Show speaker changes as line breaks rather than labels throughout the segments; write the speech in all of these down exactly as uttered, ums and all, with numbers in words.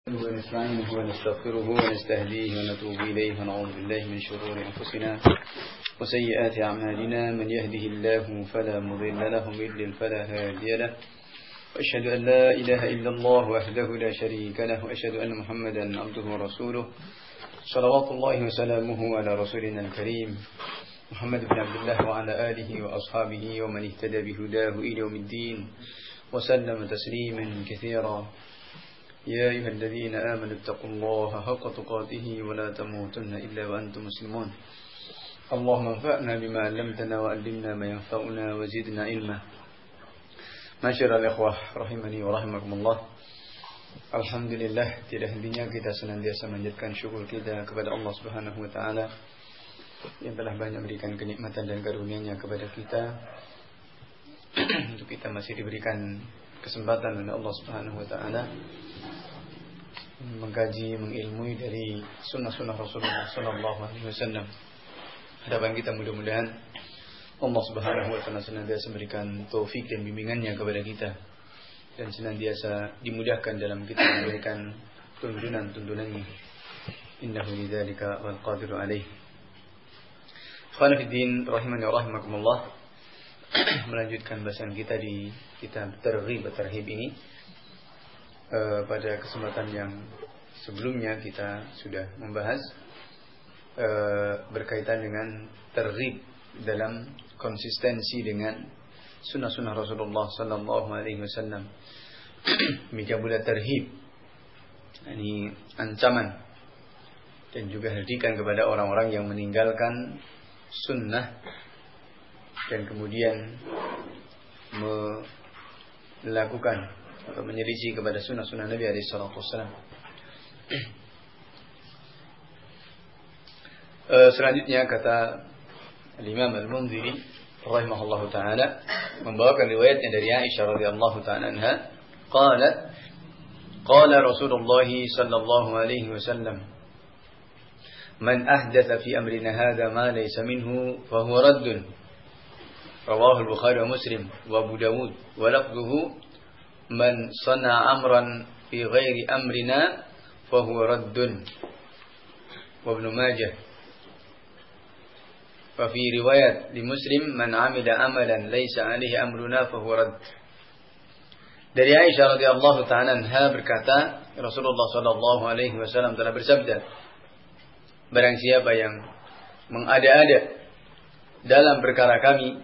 ونستعينه ونستغفره ونستهديه ونتوب إليه ونعوذ بالله من شرور أنفسنا وسيئات أعمالنا. من يهده الله فلا مضل له ومن يضلل فلا هادي له. وأشهد أن لا إله إلا الله وحده لا شريك له وأشهد أن محمدا عبده ورسوله صلوات الله وسلامه على رسولنا الكريم محمد بن عبد الله وعلى آله وأصحابه ومن اهتدى بهداه إلى يوم الدين وسلم تسليما كثيرا. يا أيها الذين آمنوا اتقوا الله حق تقاته ولا تموتن إلا وأنتم مسلمون. اللهم انفعنا بما علمتنا وعلمنا ما ينفعنا وزدنا علما. Masyarul ikhwah rahimani wa rahimakumullah. Alhamdulillah, tidak hentinya kita senantiasa menjadikan syukur kita kepada Allah Subhanahu wa taala yang telah banyak memberikan kenikmatan dan karunia-Nya kepada kita. Untuk kita masih diberikan kesempatan oleh Allah Subhanahu wa taala mengkaji, mengilmui dari sunnah-sunnah Rasulullah sallallahu alaihi wasallam. Harapan kita mudah-mudahan Allah Subhanahu wa taala senantiasa memberikan taufik dan bimbingannya kepada kita dan senantiasa dimudahkan dalam kita memberikan tuntunan-tuntunannya. Innahu lidzalika wal qadiru alaih. Ikhwan fillah rahimani wa rahimakumullah. Melanjutkan bahasan kita di kitab Targhib wa Tarhib ini. Uh, pada kesempatan yang sebelumnya kita sudah membahas uh, berkaitan dengan targhib dalam konsistensi dengan sunnah-sunnah Rasulullah sallallahu alaihi wasallam. Demikian pula tarhib, ini ancaman dan juga hadikan kepada orang-orang yang meninggalkan sunnah dan kemudian melakukan atau menyelisih kepada sunnah-sunnah Nabi alaihi salatu wassalam. Uh, selanjutnya kata Al-Imam Al-Munziri rahimahullahu taala membawakan riwayatnya dari Aisyah radhiyallahu taala anha, qalat qala Rasulullah sallallahu alaihi wasallam man ahdatha fi amrina hadha ma laysa minhu fa huwa radd. Rawahu Al-Bukhari wa Muslim wa Abu Dawud wa lafdhuhu man sana amran fi ghairi amrina fa huwa raddun. Wa Ibnu Majah fa fi riwayat li Muslim man amila amalan laysa alaihi amruna fa huwa radd. Dari Aisyah radhiyallahu taala anha berkata, Rasulullah sallallahu alaihi wasallam telah bersabda, barang siapa yang mengada-ada dalam perkara kami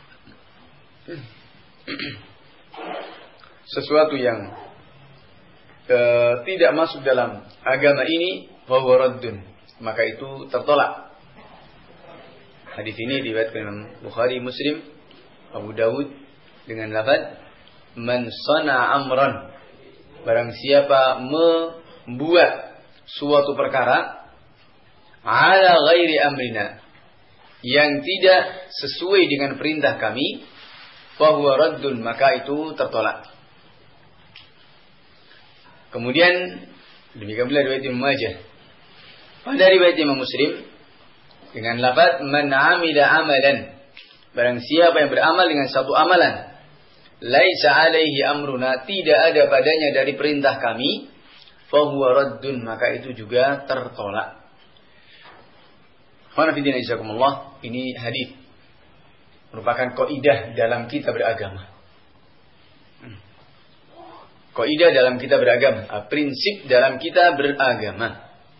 sesuatu yang uh, tidak masuk dalam agama ini, fahuwa raddun, maka itu tertolak. Hadis ini diriwayatkan Imam Bukhari, Muslim, Abu Dawud dengan lafaz man sana amran, barang siapa membuat suatu perkara ala ghairi amrina, yang tidak sesuai dengan perintah kami, fahuwa raddun, maka itu tertolak. Kemudian demikian pula riwayat Ibnu Majah. Pada riwayat Imam Muslim dengan lafaz man amila amalan, barang siapa yang beramal dengan satu amalan, laisa alaihi amruna, tidak ada padanya dari perintah kami, fahuwa raddun, maka itu juga tertolak. Khonafidina izakumullah, ini hadis merupakan kaidah dalam kita beragama. Kaidah dalam kita beragama, prinsip dalam kita beragama,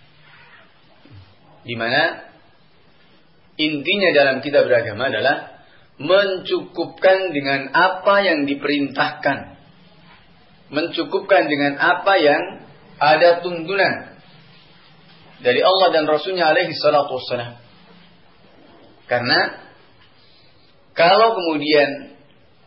di mana intinya dalam kita beragama adalah mencukupkan dengan apa yang diperintahkan, mencukupkan dengan apa yang ada tuntunan dari Allah dan Rasulnya alaihi salatu wassalam. Karena kalau kemudian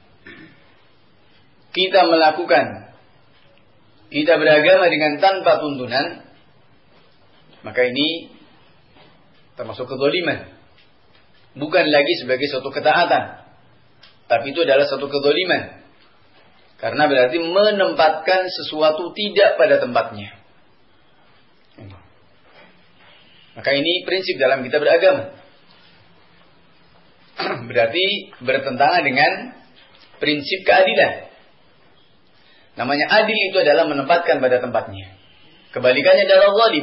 kita melakukan, kita beragama dengan tanpa tuntunan, maka ini termasuk kezaliman. Bukan lagi sebagai suatu ketaatan, tapi itu adalah suatu kezaliman. Karena berarti menempatkan sesuatu tidak pada tempatnya. Maka ini prinsip dalam kita beragama. Berarti bertentangan dengan prinsip keadilan. Namanya adil itu adalah menempatkan pada tempatnya. Kebalikannya adalah zalim.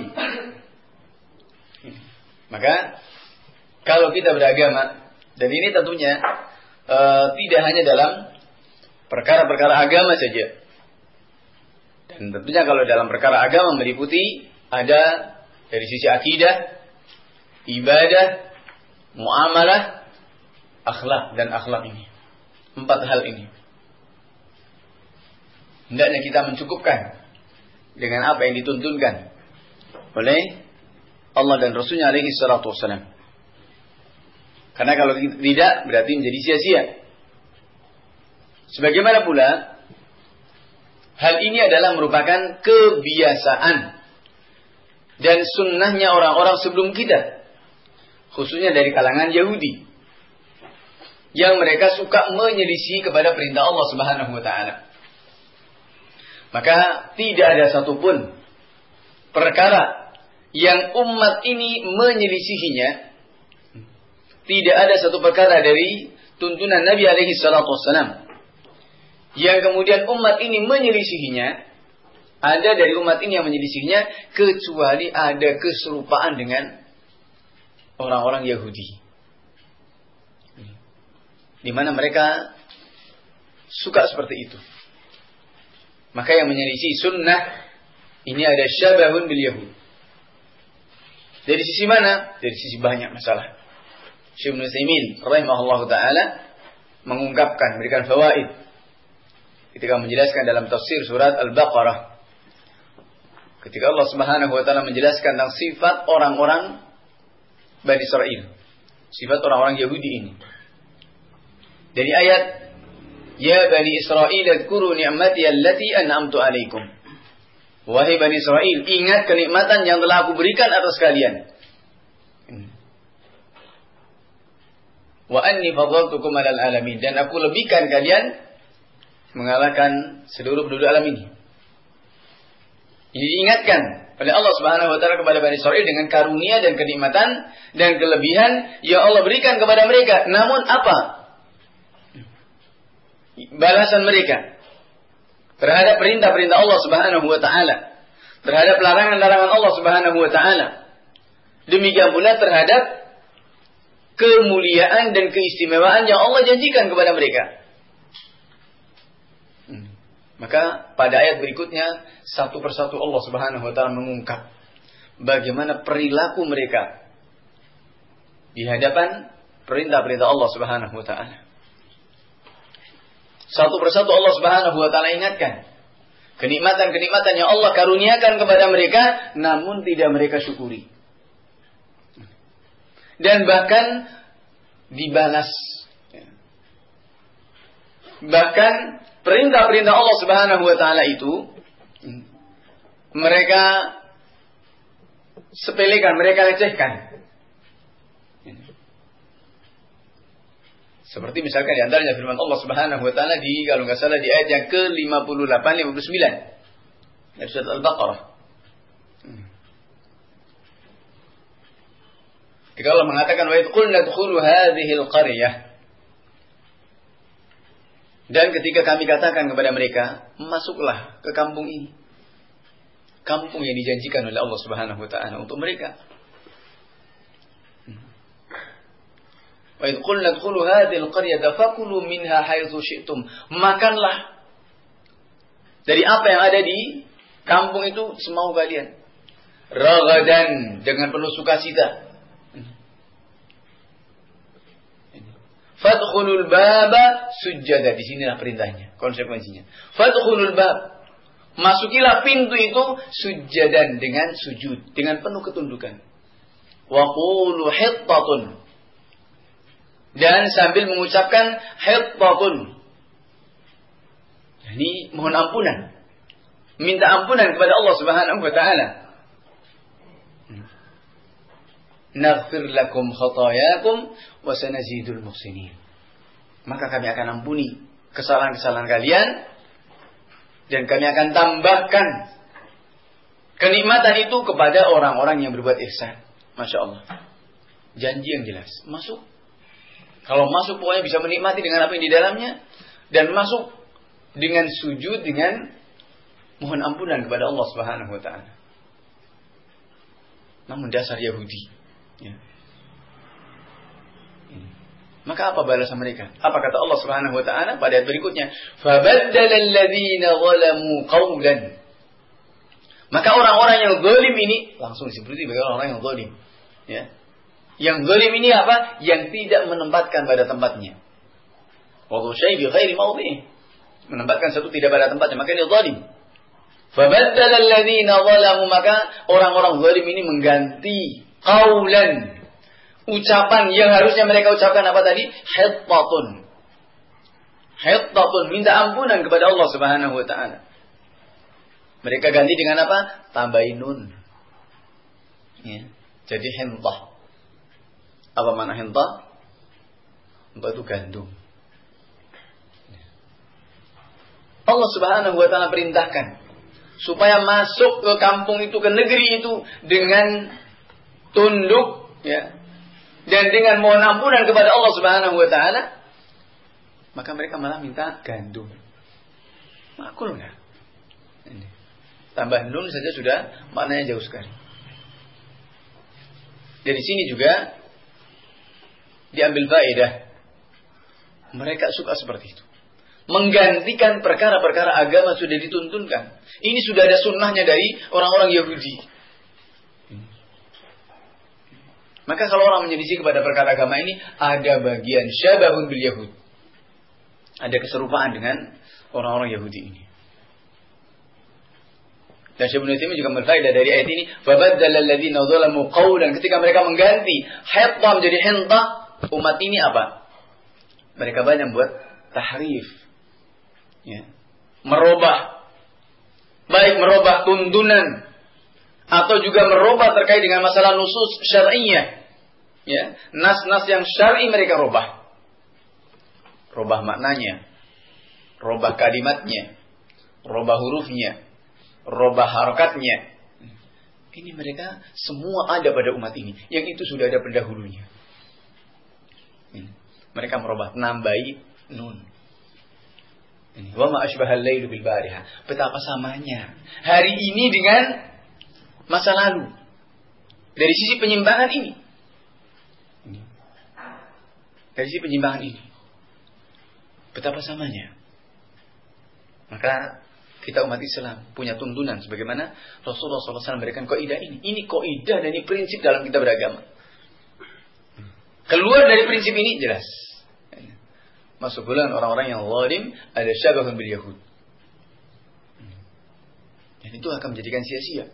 Maka kalau kita beragama, dan ini tentunya uh, tidak hanya dalam perkara-perkara agama saja. Dan tentunya kalau dalam perkara agama meliputi ada dari sisi akidah, ibadah, muamalah, akhlak dan akhlak ini. Empat hal ini. Hendaknya kita mencukupkan dengan apa yang dituntunkan oleh Allah dan Rasulnya alaihi salatu wassalam. Karena kalau tidak berarti menjadi sia-sia. Sebagaimana pula hal ini adalah merupakan kebiasaan dan sunnahnya orang-orang sebelum kita, khususnya dari kalangan Yahudi, yang mereka suka menyelisihi kepada perintah Allah Subhanahu wa taala. Maka tidak ada satupun perkara yang umat ini menyelisihinya, tidak ada satu perkara dari tuntunan Nabi alaihi salatu wassalam yang kemudian umat ini menyelisihinya, ada dari umat ini yang menyelisihinya, kecuali ada keserupaan dengan orang-orang Yahudi, di mana mereka suka seperti itu. Maka yang menyelisih sunnah ini ada syabahun bil Yahud. Dari sisi mana? Dari sisi banyak masalah. Syekh Ibnu Utsaimin rahimahullahu taala mengungkapkan, memberikan fawaid ketika menjelaskan dalam tafsir surat Al-Baqarah. Ketika Allah Subhanahu wa taala menjelaskan tentang sifat orang-orang Bani Israil, sifat orang-orang Yahudi ini. Dari ayat Ya Bani Israil adkuru ni'mati allati an'amtu alaikum. Wahai Bani Israil, ingat kenikmatan yang telah aku berikan atas kalian. Wa anni fadhaltukum 'alal alamin, dan aku lebihkan kalian mengalahkan seluruh penduduk alam ini. Ini diingatkan oleh Allah Subhanahu wa taala kepada Bani Israil dengan karunia dan kenikmatan dan kelebihan yang Allah berikan kepada mereka. Namun apa balasan mereka terhadap perintah-perintah Allah Subhanahu wa taala, terhadap larangan-larangan Allah Subhanahu wa taala? Demikian pula terhadap kemuliaan dan keistimewaan yang Allah janjikan kepada mereka. Hmm. Maka pada ayat berikutnya satu persatu Allah Subhanahu wa taala mengungkap bagaimana perilaku mereka di hadapan perintah-perintah Allah Subhanahu wa taala. Satu persatu Allah Subhanahu wa taala ingatkan kenikmatan-kenikmatan yang Allah karuniakan kepada mereka, namun tidak mereka syukuri. Dan bahkan dibalas. Bahkan perintah-perintah Allah Subhanahu wa taala itu mereka sepelekan, mereka lecehkan. Seperti misalkan di antaranya firman Allah Subhanahu wa taala di, kalau enggak salah, di ayat yang ke lima puluh delapan lima puluh sembilan dari surat Al-Baqarah. Ketika Allah mengatakan wa idh qulna udkhulu hadhihi al-qaryah, dan ketika kami katakan kepada mereka, masuklah ke kampung ini, kampung yang dijanjikan oleh Allah Subhanahu wa taala untuk mereka. Wa idh qulna udkhulu hadhihi al-qaryah fakulu minha haitsu syi'tum, makanlah dari apa yang ada di kampung itu semau kalian, ragadan, dengan penuh sukacita. Fadkhulul baba sujjada, di sinilah perintahnya, konsekuensinya. Fadkhulul bab, masukilah pintu itu sujjadan, dengan sujud, dengan penuh ketundukan. Wa qulu hittatun, dan sambil mengucapkan hittatun, ini mohon ampunan, minta ampunan kepada Allah Subhanahu wa taala. Naghfir lakum khatayakum wa sanazidul muhsinin, maka kami akan ampuni kesalahan-kesalahan kalian dan kami akan tambahkan kenikmatan itu kepada orang-orang yang berbuat ihsan. Masya Allah, janji yang jelas, masuk. Kalau masuk pokoknya bisa menikmati dengan apa yang di dalamnya, dan masuk dengan sujud, dengan mohon ampunan kepada Allah Subhanahu wa taala. namun dasar Yahudi. Ya. Maka apa balasan mereka? Apa kata Allah Subhanahu wa taala pada ayat berikutnya? Fabaddala alladziina zalamu qawlan. Maka orang-orang yang zalim ini langsung disebut sebagai orang-orang yang zalim. Ya. Yang zalim ini apa? Yang tidak menempatkan pada tempatnya. Wadhu syai' bi ghairi mawdhi'i. Menempatkan satu tidak pada tempatnya, maka ini zalim. Fabaddala alladziina zalamu, maka orang-orang zalim ini mengganti qawlan, ucapan yang harusnya mereka ucapkan apa tadi? Hittatun. Hittatun, minta ampunan kepada Allah Subhanahu wa taala. Mereka ganti dengan apa? Tambahin nun. Ya. Jadi hintah. Apa makna hintah? Hintah itu gandum. Allah Subhanahu wa taala perintahkan supaya masuk ke kampung itu, ke negeri itu dengan tunduk, ya, dan dengan mohon ampunan kepada Allah Subhanahu wa taala, maka mereka malah minta gandum. Makul enggak? Ini. Tambah nun saja sudah maknanya jauh sekali. Dari sini juga diambil faedah. Mereka suka seperti itu. Menggantikan perkara-perkara agama sudah dituntunkan. Ini sudah ada sunnahnya dari orang-orang Yahudi. Maka kalau orang menyelisih kepada perkara agama ini, ada bagian syabahun bil Yahud. Ada keserupaan dengan orang-orang Yahudi ini. Dan Syekh Ibnu Taimiyah juga berfaedah dari ayat ini, fabaddala alladziina zalamu qawlan, ketika mereka mengganti hittah menjadi hintah, umat ini apa? Mereka banyak buat tahrif. Ya. Merubah. Baik merubah tuntunan atau juga merubah terkait dengan masalah nusus syar'iyyah. Ya, nas-nas yang syar'i mereka rubah. Rubah maknanya, rubah kalimatnya, rubah hurufnya, rubah harakatnya. Ini mereka semua ada pada umat ini. Yang itu sudah ada pendahulunya. Mereka merubah, nambahi nun. Wa ma asbahal lailu bil bariha. Betapa samanya hari ini dengan masa lalu. Dari sisi penyimpangan ini. Dari sisi penyimpangan ini. Betapa samanya. Maka kita umat Islam punya tuntunan sebagaimana Rasulullah shallallahu alaihi wasallam memberikan kaidah ini. Ini kaidah dan ini prinsip dalam kita beragama. Keluar dari prinsip ini jelas. Masuk bulan orang-orang yang zalim, ada syabahun bil Yahud. Dan itu akan menjadikan sia-sia.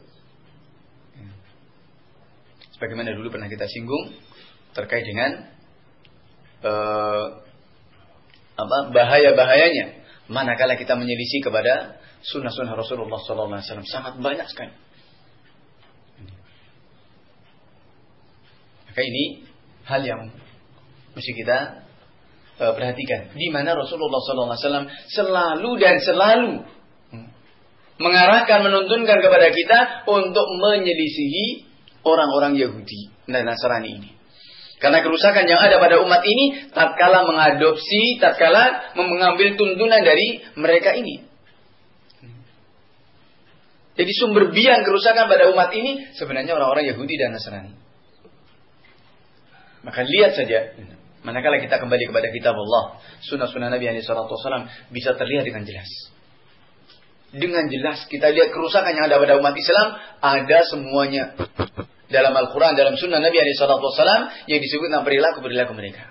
Sebagaimana dulu pernah kita singgung terkait dengan uh, apa bahaya-bahayanya manakala kita menyelisih kepada sunnah-sunnah Rasulullah sallallahu alaihi wasallam, sangat banyak sekali. Maka ini hal yang mesti kita uh, perhatikan, di mana Rasulullah sallallahu alaihi wasallam selalu dan selalu mengarahkan, menuntunkan kepada kita untuk menyelisihi orang-orang Yahudi dan Nasrani ini. Karena kerusakan yang ada pada umat ini tatkala mengadopsi, tatkala mengambil tuntunan dari mereka ini. Jadi sumber biang kerusakan pada umat ini sebenarnya orang-orang Yahudi dan Nasrani. Maka lihat saja, manakala kita kembali kepada kitab Allah, sunnah-sunnah Nabi shallallahu alaihi wasallam bisa terlihat dengan jelas. Dengan jelas kita lihat kerusakan yang ada pada umat Islam, ada semuanya. Dalam Al-Quran, dalam sunnah Nabi shallallahu alaihi wasallam yang disebut tentang perilaku-perilaku mereka.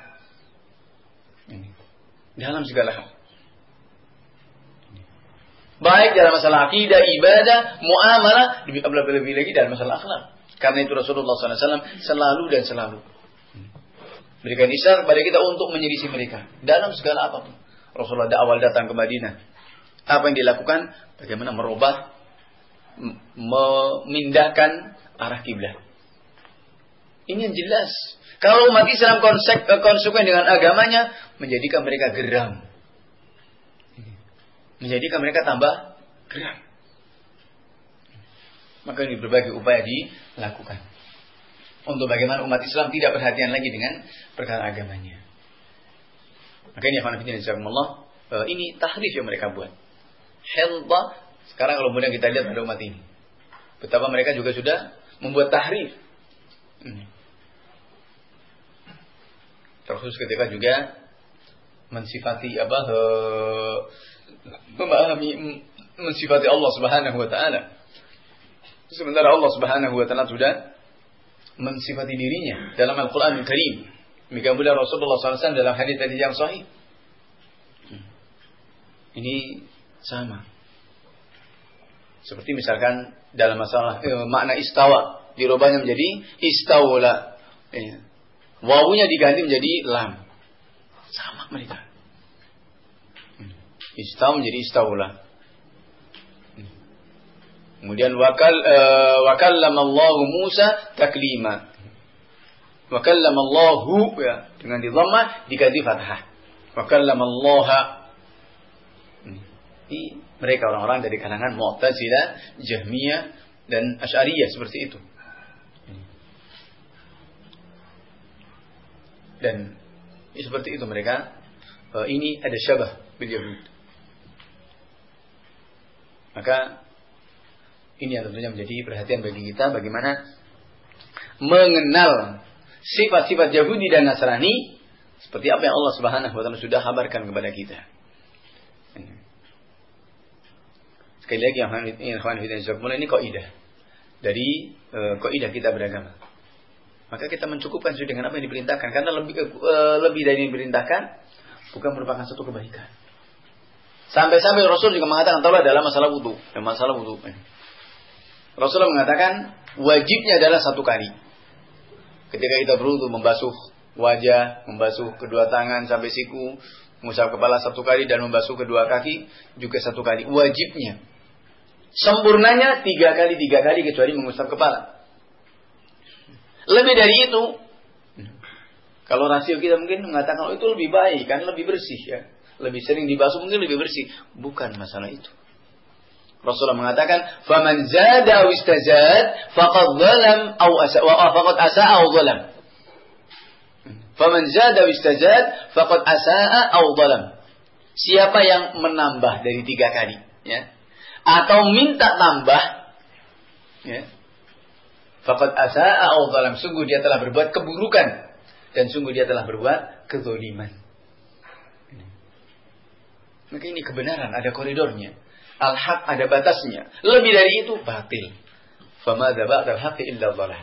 Dalam segala hal. Baik dalam masalah akidah, ibadah, muamalah, lebih-lebih lagi dalam masalah akhlak. Karena itu Rasulullah shallallahu alaihi wasallam selalu dan selalu berikan isyarat kepada kita untuk menyelisih mereka dalam segala apapun. Rasulullah awal datang ke Madinah, apa yang dilakukan? Bagaimana merubah, memindahkan arah kiblat. Ini yang jelas. Kalau umat Islam konsek, konsekuen dengan agamanya, menjadikan mereka geram. Menjadikan mereka tambah geram. Maka ini berbagai upaya dilakukan. Untuk bagaimana umat Islam tidak perhatian lagi dengan perkara agamanya. Maka ini Allah, ini tahrif yang mereka buat. Helba, sekarang kalau kemudian kita lihat pada umat ini, betapa mereka juga sudah membuat tahrif. Terkhusus ketika juga mensifati apa uh, memahami mensifati Allah Subhanahu wa taala. Sementara Allah Subhanahu wa taala sudah mensifati dirinya dalam Al-Qur'anul Karim. Demikian pula Rasulullah sallallahu alaihi wasallam dalam hadis-hadis yang sahih. Ini sama. Seperti misalkan dalam masalah eh, makna istawa, dirubahnya menjadi istawla. Eh, wawunya diganti menjadi lam. Sama mereka. Istaw menjadi istawla. Kemudian wakal uh, wakallamallahu Musa taklima. Wakallamallahu ya, dengan didhammah diganti fathah. Wakallamallaha. Ini mereka orang-orang dari kalangan Mu'tazilah, Jahmiyah dan Asy'ariyah seperti itu. Dan ya, seperti itu mereka. Uh, ini ada syabah bil Yahud. Maka ini yang tentunya menjadi perhatian bagi kita bagaimana mengenal sifat-sifat Yahudi dan Nasrani seperti apa yang Allah Subhanahu wa taala sudah kabarkan kepada kita. Sekali lagi yang ini kaidah dari uh, kaidah kita beragama. Maka kita mencukupkan sesuai dengan apa yang diperintahkan karena lebih uh, lebih dari yang diperintahkan bukan merupakan satu kebaikan. Sampai-sampai Rasul juga mengatakan taruhlah dalam masalah wudu, dalam masalah wudu. Rasulullah mengatakan wajibnya adalah satu kali. Ketika kita berwudu membasuh wajah, membasuh kedua tangan sampai siku, mengusap kepala satu kali dan membasuh kedua kaki juga satu kali. Wajibnya. Sempurnanya tiga kali tiga kali kecuali mengusap kepala. Lebih dari itu, kalau rasio kita mungkin mengatakan oh, itu lebih baik, kan lebih bersih ya. Lebih sering dibasuh mungkin lebih bersih. Bukan masalah itu. Rasulullah mengatakan, "Faman zada aw istazad faqad zalam aw asa wa faqad asaa aw zalam." Faman zada aw istazad faqad asaa aw zalam. Siapa yang menambah dari tiga kali, ya, atau minta tambah, ya, faqad asaa aw zalam, sungguh dia telah berbuat keburukan dan sungguh dia telah berbuat kezaliman. Maka ini kebenaran, ada koridornya. Al-haq ada batasnya. Lebih dari itu, batil. Famadza ba'dal haqqi illa dhalal.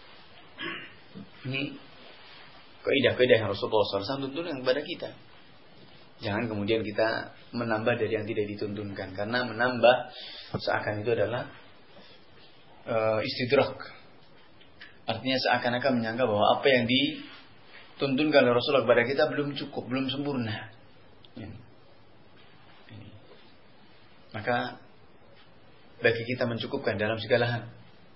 Ini kaidah-kaidah yang Rasulullah shallallahu alaihi wasallam tuntunkan kepada kita. Jangan kemudian kita menambah dari yang tidak dituntunkan. Karena menambah seakan itu adalah uh, istidrak. Artinya seakan-akan menyangka bahwa apa yang dituntunkan oleh Rasulullah kepada kita belum cukup, belum sempurna. Ini. Maka bagi kita mencukupkan dalam segala hal.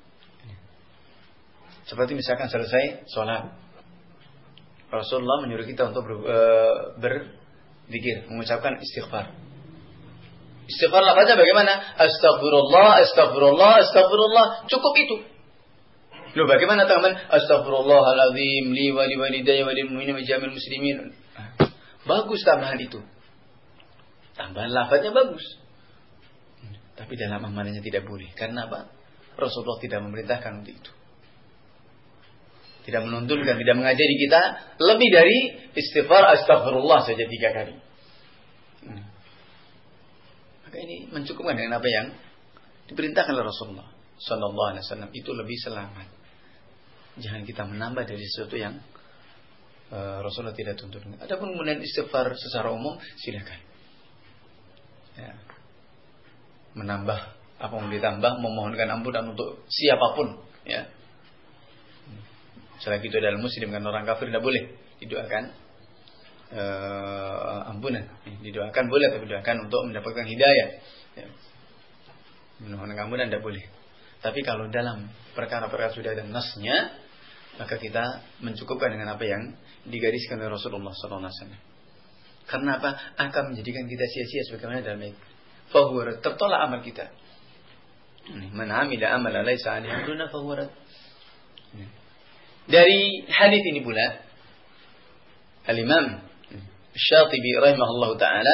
Seperti misalkan selesai sholat, Rasulullah menyuruh kita untuk ber, e, berzikir, mengucapkan istighfar. Istighfar lafaznya bagaimana? Astagfirullah, astagfirullah, astagfirullah. Cukup itu. Loh bagaimana teman? Astagfirullahaladzim li wa li walidayya wa lil mu'minin wa jamil muslimin. Bagus tambahan itu. Tambahan lafaznya bagus. Tapi dalam amalannya tidak boleh. Karena apa? Rasulullah tidak memerintahkan untuk itu. Tidak menuntunkan, tidak mengajari kita lebih dari istighfar astagfirullah saja tiga kali. Hmm. Maka ini mencukupkan dengan apa yang diperintahkan oleh Rasulullah Sallallahu Alaihi Wasallam. Itu lebih selamat. Jangan kita menambah dari sesuatu yang uh, Rasulullah tidak tuntunkan. Adapun kemudian istighfar secara umum silakan. Ya. Menambah apa yang ditambah, memohonkan ampunan untuk siapapun, ya. Selagi itu adalah muslim, kan orang kafir tidak boleh didoakan uh, ampunan. Didoakan boleh, tapi didoakan untuk mendapatkan hidayah. Ya. Memohonkan ampunan tidak boleh. Tapi kalau dalam perkara-perkara sudah ada nasnya, maka kita mencukupkan dengan apa yang digariskan oleh Rasulullah Sallallahu Alaihi Wasallam. Karena apa? Akan menjadikan kita sia-sia sebagaimana dalam ayat. Fahuwa tertolak amal kita. Man amila amalan laisa alaihi amruna fahuwa. Dari hadis ini pula Al-Imam Syatibi rahimahullahu taala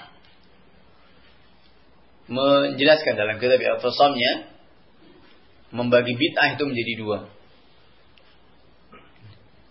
menjelaskan dalam kitab Al-Fasamnya membagi bid'ah itu menjadi dua.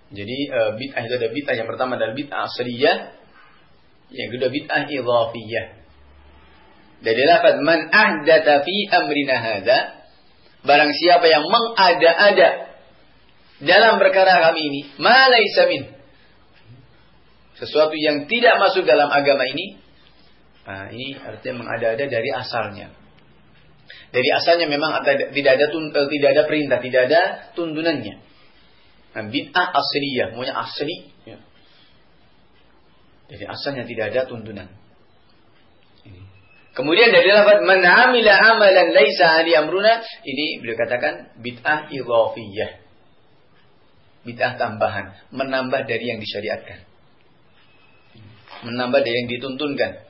Jadi uh, bid'ah itu ada bid'ah yang pertama adalah bid'ah asliyah, yang kedua bid'ah idhafiyah. Dari lafaz man ahdatsa fi amrina hadza, barang siapa yang mengada-ada dalam perkara kami ini, ma laisa min, sesuatu yang tidak masuk dalam agama ini. Nah, ini artinya mengada-ada dari asalnya. Dari asalnya memang ada, tidak ada tun, tidak ada perintah, tidak ada tuntunannya. Nah, bid'ah asliyah, maunya asli. Ya. Jadi asalnya tidak ada tuntunan. Ini. Kemudian dari lafaz man 'amila 'amalan laisa 'alaihi amruna, ini beliau katakan bid'ah idhafiyah. Bid'ah tambahan, menambah dari yang disyariatkan. Menambah dari yang dituntunkan.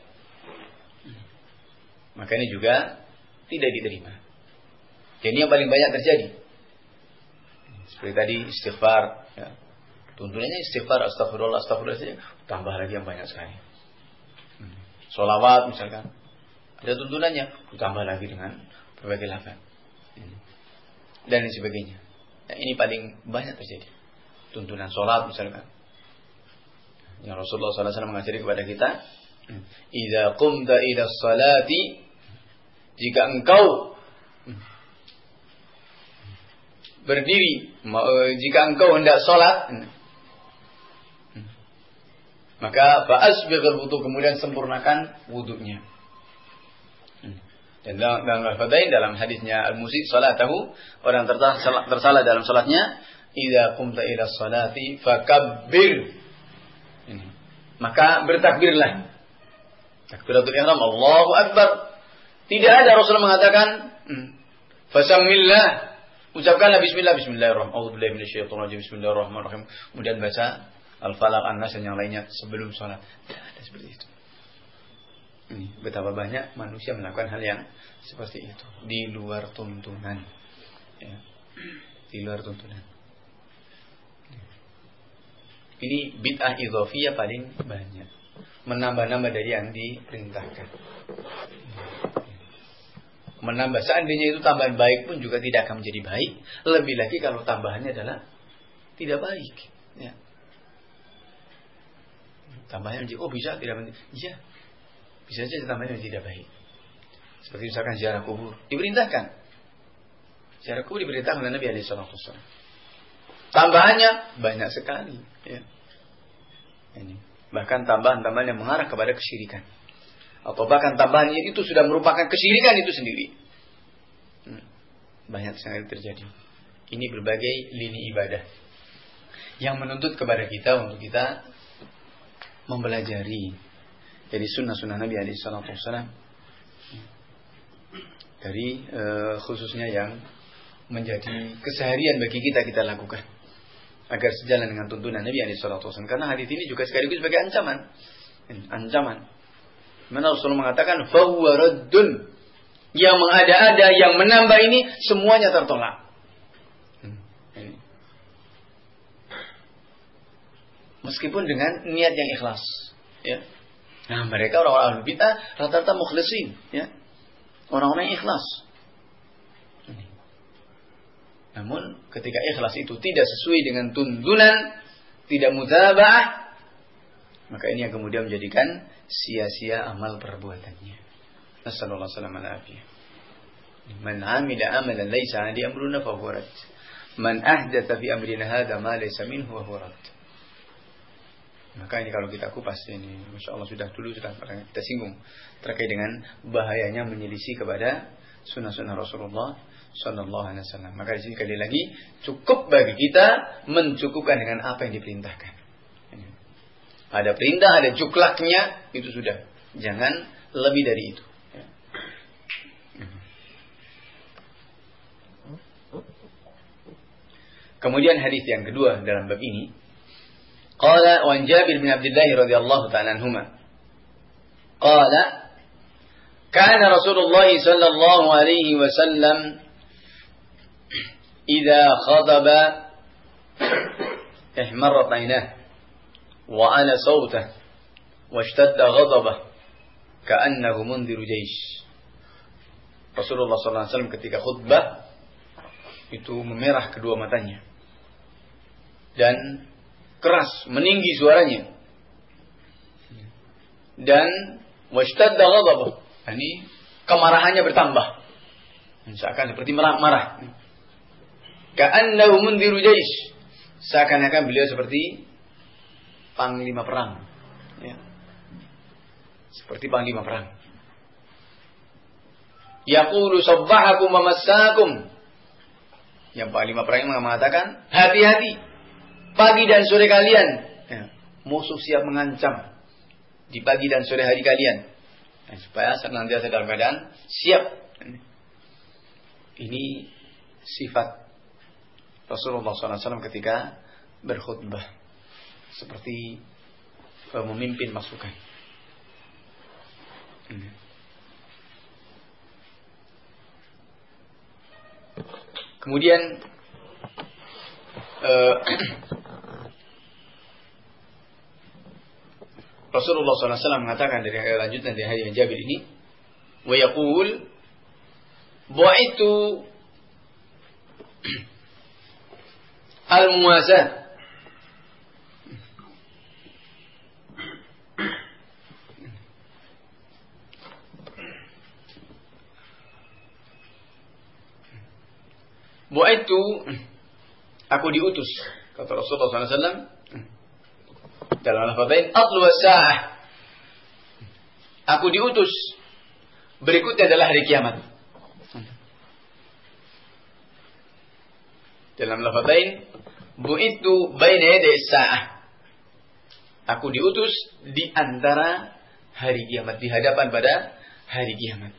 Maka ini juga tidak diterima. Jadi yang paling banyak terjadi. Seperti tadi istighfar. Ya. Tuntunannya istighfar, astagfirullah, astagfirullah saja. Tambah lagi yang banyak sekali. Hmm. Sholawat misalkan. Ada tuntunannya. Tambah lagi dengan berbagai lafaz. Hmm. Dan lain sebagainya. Nah, ini paling banyak terjadi. Tuntunan sholat misalkan. Yang Rasulullah shallallahu alaihi wasallam mengajari kepada kita. Idza qumta ila sholati, jika engkau berdiri, jika engkau hendak sholat, maka fa'asbighul wudu, kemudian sempurnakan wudunya. Dan dalam, dalam al-fadain, dalam hadisnya al-musi salatahu, orang tersalah, tersalah dalam salatnya, idza qumta ila sholati fakabbir, maka bertakbirlah. Takbiratul ihram, Allahu akbar. Tidak ada Rasulullah mengatakan fasamillah, ucapkanlah bismillah, bismillahirrahmanirrahim, a'udzubillahi minasyaitonirrajim, bismillahirrahmanirrahim. Kemudian baca al-falaq, an-nas dan yang lainnya sebelum salat. Tidak ada seperti itu. Ini betapa banyak manusia melakukan hal yang seperti itu di luar tuntunan. Ya. Di luar tuntunan. Ini bid'ah idhafiyah paling banyak. Menambah-nambah dari yang diperintahkan. Menambah, seandainya itu tambahan baik pun juga tidak akan menjadi baik. Lebih lagi kalau tambahannya adalah tidak baik. Ya. Tambahannya menjadi, oh bisa tidak menjadi, iya. Bisa saja tambahannya tidak baik. Seperti misalkan ziarah kubur, diperintahkan. Ziarah kubur diperintahkan oleh Nabi alaihi wasallam. Tambahannya banyak sekali. Ya. Ini. Bahkan tambahan-tambahan yang mengarah kepada kesyirikan. Atau bahkan tambahannya itu sudah merupakan kesyirikan itu sendiri. Hmm. Banyak sekali terjadi. Ini berbagai lini ibadah yang menuntut kepada kita untuk kita mempelajari dari sunnah-sunnah Nabi alaihi wasallam. Dari uh, khususnya yang menjadi keseharian bagi kita kita lakukan agar sejalan dengan tuntunan Nabi alaihi wasallam. Karena hadis ini juga sekaligus sebagai ancaman. Ancaman. Mana Rasulullah mengatakan fahuwa raddun, yang mengada-ada, yang menambah ini semuanya tertolak. Hmm. Meskipun dengan niat yang ikhlas, ya. Nah, mereka orang-orang bid'ah rata-rata mukhlisin, ya. Orang-orang yang ikhlas. Namun ketika ikhlas itu tidak sesuai dengan tuntunan, tidak mutaba'ah, maka ini yang kemudian menjadikan sia-sia amal perbuatannya. Nasallallahu alaihi wasallam. Man 'amila 'amalan laisa 'alaihi amruna fa huwa rad. Man ahdatsa fi amrina hadza ma laisa minhu fa huwa rad. Maka ini kalau kita kupas ini, masyaallah sudah dulu sudah kita singgung terkait dengan bahayanya menyelisih kepada sunnah-sunnah Rasulullah sallallahu alaihi wasallam. Maka di sini kali lagi cukup bagi kita mencukupkan dengan apa yang diperintahkan. Ada perintah, ada juklaknya, itu sudah. Jangan lebih dari itu. Kemudian hadis yang kedua dalam bab ini. Qala wa Jabir bin Abdullah radhiyallahu ta'ala anhuma. Qala kana Rasulullah sallallahu alaihi wasallam idza khadaba ihmarrat 'ainah وعلى صوته واشتد غضبه كأنه منذر جيش. Rasulullah sallallahu alaihi wasallam ketika khutbah itu memerah kedua matanya dan keras, meninggi suaranya. Dan washtadda ghadabuh, ini kemarahannya bertambah. Seakan seperti marah-marah. Ka'annahu mundhiru jaish, seakan-akan beliau seperti panglima perang. Ya. Seperti panglima perang. Yaqulu sabbahakum wa massakum. Yang panglima perang mengatakan, hati-hati pagi dan sore kalian. Ya. Musuh siap mengancam di pagi dan sore hari kalian. Nah, supaya senantiasa dalam keadaan siap. Ini sifat Rasulullah shallallahu alaihi wasallam ketika berkhutbah, seperti uh, memimpin pasukan. Hmm. Kemudian uh, Rasulullah shallallahu alaihi wasallam mengatakan dari lanjutan dari hadis Jabir ini, wa yaqul bu'aitu al-muwazah, bu'aitu, aku diutus, kata Rasulullah shallallahu alaihi wasallam dalam al-Fadail, atlu was-sa'ah, aku diutus, berikutnya adalah hari kiamat. Dalam al-Fadail, bu'aitu baina yaday as-sa'ah, aku diutus di antara hari kiamat, di hadapan pada hari kiamat.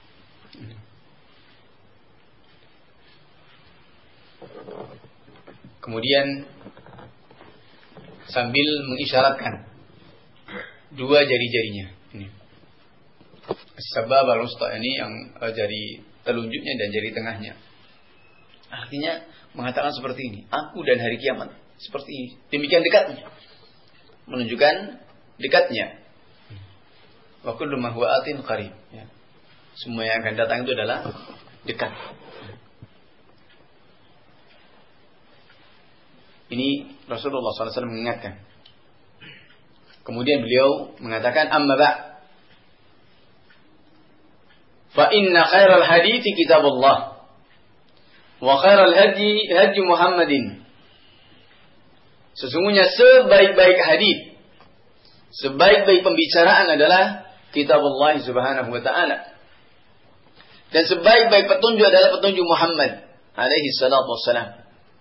Kemudian sambil mengisyaratkan dua jari-jarinya. Ini. As-sabab al-wusta, ini yang jari telunjuknya dan jari tengahnya. Artinya mengatakan seperti ini, aku dan hari kiamat seperti ini. Demikian dekatnya. Menunjukkan dekatnya. Wa kullu ma huwa atin qarib. Ya. Semua yang akan datang itu adalah dekat. Ini Rasulullah shallallahu alaihi wasallam mengingatkan. Kemudian beliau mengatakan, amma ba' fa inna khairal hadithi kitabullah wa khairal hadi hadi Muhammadin. Sesungguhnya sebaik-baik hadis, sebaik-baik pembicaraan adalah kitabullah subhanahu wa ta'ala. Dan sebaik-baik petunjuk adalah petunjuk Muhammad alaihi salatu wassalam.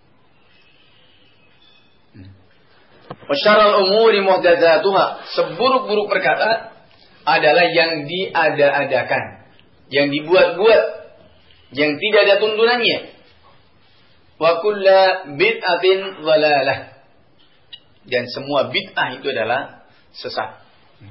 Wa syarrul umuri muhdatsatuha, seburuk-buruk perkara adalah yang diada-adakan, yang dibuat-buat, yang tidak ada tuntunannya. Wa kullu bid'atin dhalalah, dan semua bid'ah itu adalah sesat.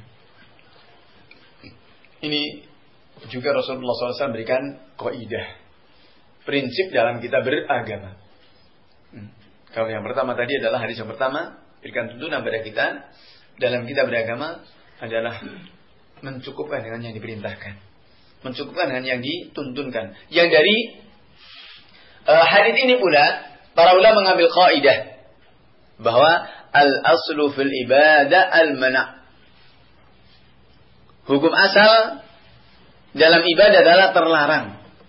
Ini juga Rasulullah shallallahu alaihi wasallam berikan kaidah, prinsip dalam kita beragama. Hmm. Kalau yang pertama tadi adalah hadis yang pertama, berikan tuntunan pada kita dalam kita beragama adalah mencukupkan dengan yang diperintahkan, mencukupkan dengan yang dituntunkan. Yang dari uh, hadis ini pula para ulama mengambil kaidah bahwa al-aslu fil ibadah al-mana'. Hukum asal dalam ibadah adalah terlarang.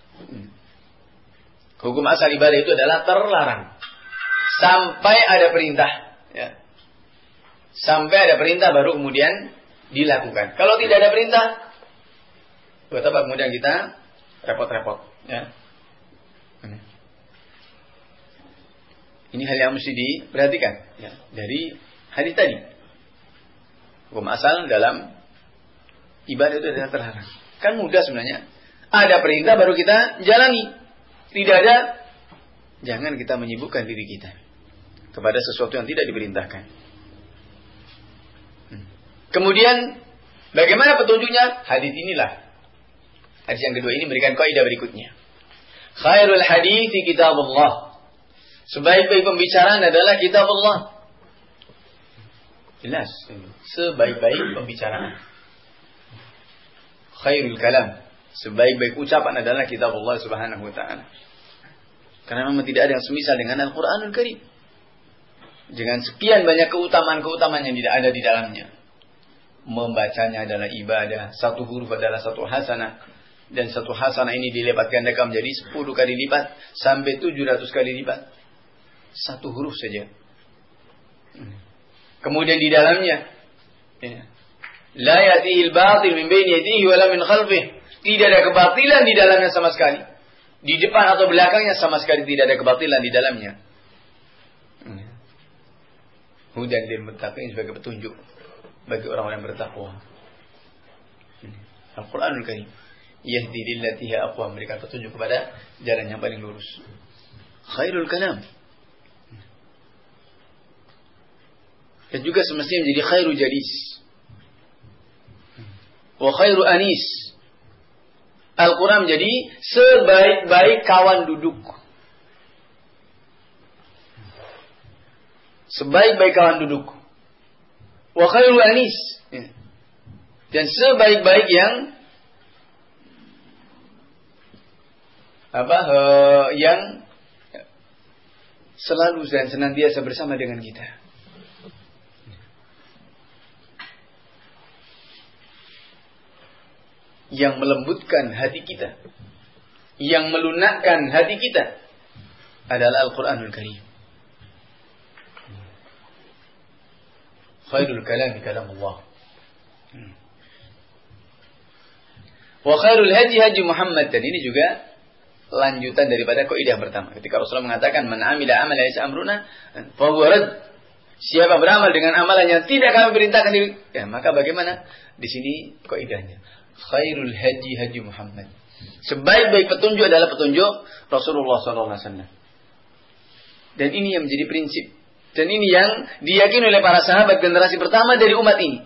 Hukum asal ibadah itu adalah terlarang sampai ada perintah. Ya. Sampai ada perintah baru kemudian dilakukan. Kalau tidak ada perintah, buat apa kemudian kita repot-repot? Ya. Ini hal yang mesti diperhatikan. Ya. Dari hadis tadi, hukum asal dalam ibadah itu adalah terlarang. Kan mudah sebenarnya. Ada perintah baru kita jalani. Tidak ada, jangan kita menyibukkan diri kita kepada sesuatu yang tidak diperintahkan. Hmm. Kemudian bagaimana petunjuknya? Hadis inilah. Hadis yang kedua ini memberikan kaidah berikutnya. Khairul hadithi kitabullah. Sebaik-baik pembicaraan adalah kitabullah. Jelas. Sebaik-baik pembicaraan. Khairul kalam. Sebaik-baik ucapan adalah kitabullah subhanahu wa ta'ala. Karena memang tidak ada yang semisal dengan Al-Quranul Karim. dengan sekian banyak keutamaan-keutamaan yang tidak ada di dalamnya. Membacanya adalah ibadah, satu huruf adalah satu hasanah, dan satu hasanah ini dilipat gandakan menjadi sepuluh kali lipat sampai tujuh ratus kali lipat. Satu huruf saja. Kemudian di dalamnya, ya, la ya'tihi al-batil min baini yadihi wala min khalfihi. Tidak ada kebatilan di dalamnya sama sekali. Di depan atau belakangnya sama sekali tidak ada kebatilan di dalamnya. Hudan lil muttaqin, sebagai petunjuk bagi orang-orang yang bertakwa. Al-Qur'anul Karim yahdi lillati hiya aqwam, memberikan petunjuk kepada jalan yang paling lurus. Khairul kalam. Dan juga semestinya menjadi khairu jalis. Wa khairu anis. Al-Quran menjadi sebaik-baik kawan duduk. Sebaik-baik kawan duduk. Wa khairu anis. Dan sebaik-baik yang apa uh, yang selalu dan senantiasa bersama dengan kita. Yang melembutkan hati kita, yang melunakkan hati kita adalah Al-Quranul Karim. Khairul kalam kalamullah. Wa khairul haji haji Muhammad. Dan ini juga lanjutan daripada kaidah pertama. Ketika Rasulullah mengatakan, man amila amalan laysa amruna fa huwa rad. Siapa beramal dengan amalan yang tidak kami perintahkan, ya, maka bagaimana? Di sini kaidahnya. Khairul haji haji Muhammad. Sebaik-baik petunjuk adalah petunjuk Rasulullah sallallahu alaihi wasallam. Dan ini yang menjadi prinsip. Dan ini yang diyakini oleh para sahabat generasi pertama dari umat ini.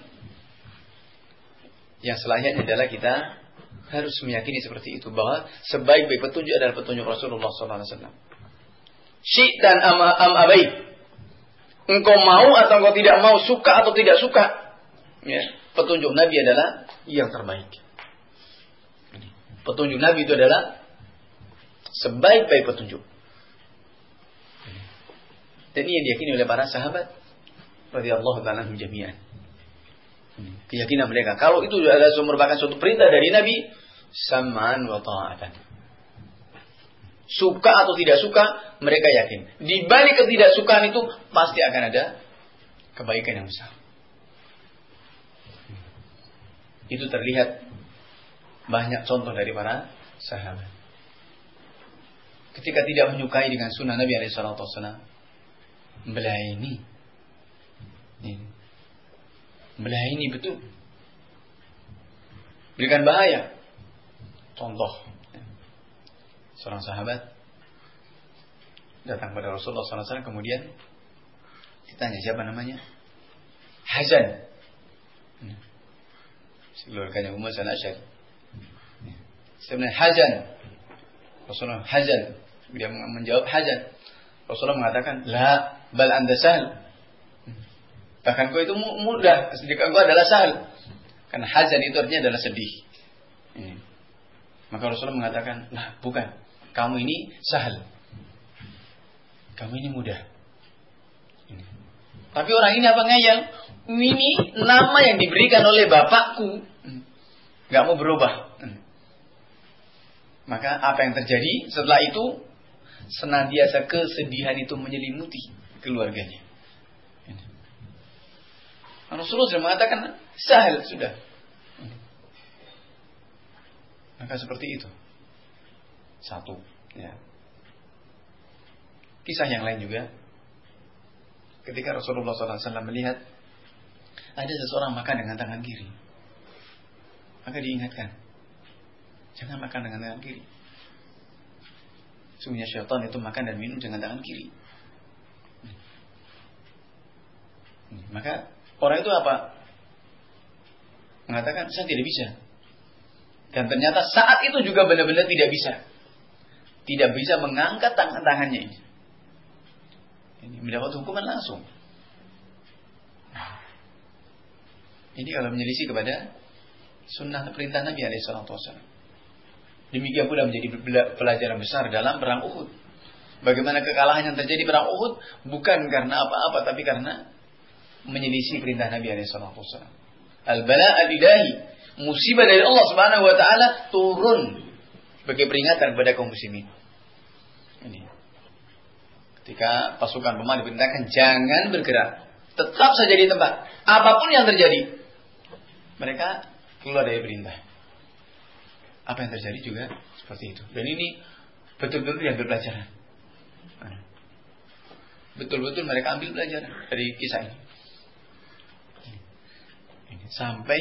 Yang selayaknya adalah kita harus meyakini seperti itu, bahwa sebaik-baik petunjuk adalah petunjuk Rasulullah sallallahu alaihi wasallam. Syi'tan am am abai. Engkau mau atau engkau tidak mau, suka atau tidak suka, ya, petunjuk Nabi adalah yang terbaik. Petunjuk Nabi itu adalah sebaik-baik petunjuk. Dan ini yang diyakini oleh para sahabat radhiyallahu ta'ala anhum jami'an. Keyakinan mereka, kalau itu adalah merupakan suatu perintah dari Nabi, sam'an wa ta'atan. Suka atau tidak suka, mereka yakin. Di balik ketidaksukaan itu pasti akan ada kebaikan yang besar. Itu terlihat banyak contoh dari para sahabat. Ketika tidak menyukai dengan sunnah Nabi alaihi salatu wasallam, melayani. Melayani betul. Berikan bahaya. Contoh. Seorang sahabat datang pada Rasulullah sallallahu alaihi wasallam, kemudian ditanya siapa namanya? Hazan. Keluarganya Ummu Al-Asy'ari. Sebenarnya Hazan. Rasulullah Hazan. Dia menjawab Hazan. Rasulullah mengatakan, la bal anda sahl. Bahkan kau itu mudah, sedikit kau adalah sahl. Karena Hazan itu artinya adalah sedih. Ini. Maka Rasulullah mengatakan, lah bukan, kamu ini sahl. Kamu ini mudah. Ini. Tapi orang ini apa ngeyel? Ini nama yang diberikan oleh bapakku. Gak mau berubah. Maka apa yang terjadi setelah itu, senantiasa kesedihan itu menyelimuti keluarganya. Rasulullah sudah mengatakan sahal sudah. Maka seperti itu. Satu. Ya. Kisah yang lain juga. Ketika Rasulullah sallallahu alaihi wasallam melihat ada seseorang makan dengan tangan kiri, maka diingatkan, jangan makan dengan tangan kiri. Sungguhnya syaitan itu makan dan minum dengan tangan kiri. Maka orang itu apa? Mengatakan, saya tidak bisa. Dan ternyata saat itu juga benar-benar tidak bisa. Tidak bisa mengangkat tangan-tangannya ini. Ini mendapat hukuman langsung. Ini kalau menyelisih kepada sunnah perintah Nabi alaihi salatu wasallam. Demikian pula menjadi pelajaran besar dalam perang Uhud. Bagaimana kekalahan yang terjadi perang Uhud bukan karena apa-apa, tapi karena menyelisih perintah Nabi alaihi wasallam. Al-bala al-ilahi, musibah dari Allah Subhanahu wa taala turun sebagai peringatan kepada kaum muslimin. Ini. Ketika pasukan Roma diperintahkan jangan bergerak, tetap saja di tempat, apapun yang terjadi. Mereka keluar dari perintah. Apa yang terjadi juga seperti itu. Dan ini betul-betul diambil pelajaran. Betul-betul mereka ambil pelajaran dari kisah ini. Sampai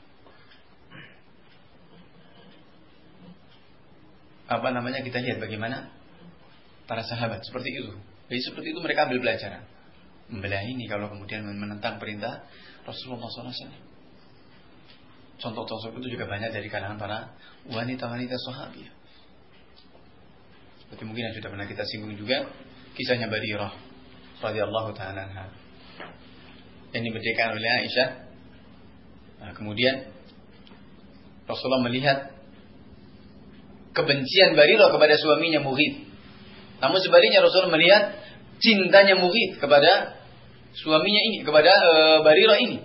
apa namanya kita lihat bagaimana para sahabat seperti itu. Jadi seperti itu mereka ambil pelajaran. Membelah ini kalau kemudian menentang perintah Rasulullah shallallahu alaihi wasallam. Contoh-contoh itu juga banyak dari kalangan para wanita-wanita sahabat. Seperti mungkin yang sudah pernah kita singgung juga kisahnya Barirah radhiyallahu taala anha. Yang dimerdekakan oleh Aisyah. Nah, kemudian Rasulullah melihat kebencian Barirah kepada suaminya Mughith. Namun sebaliknya Rasulullah melihat cintanya Mughith kepada suaminya ini, kepada e, Barirah ini.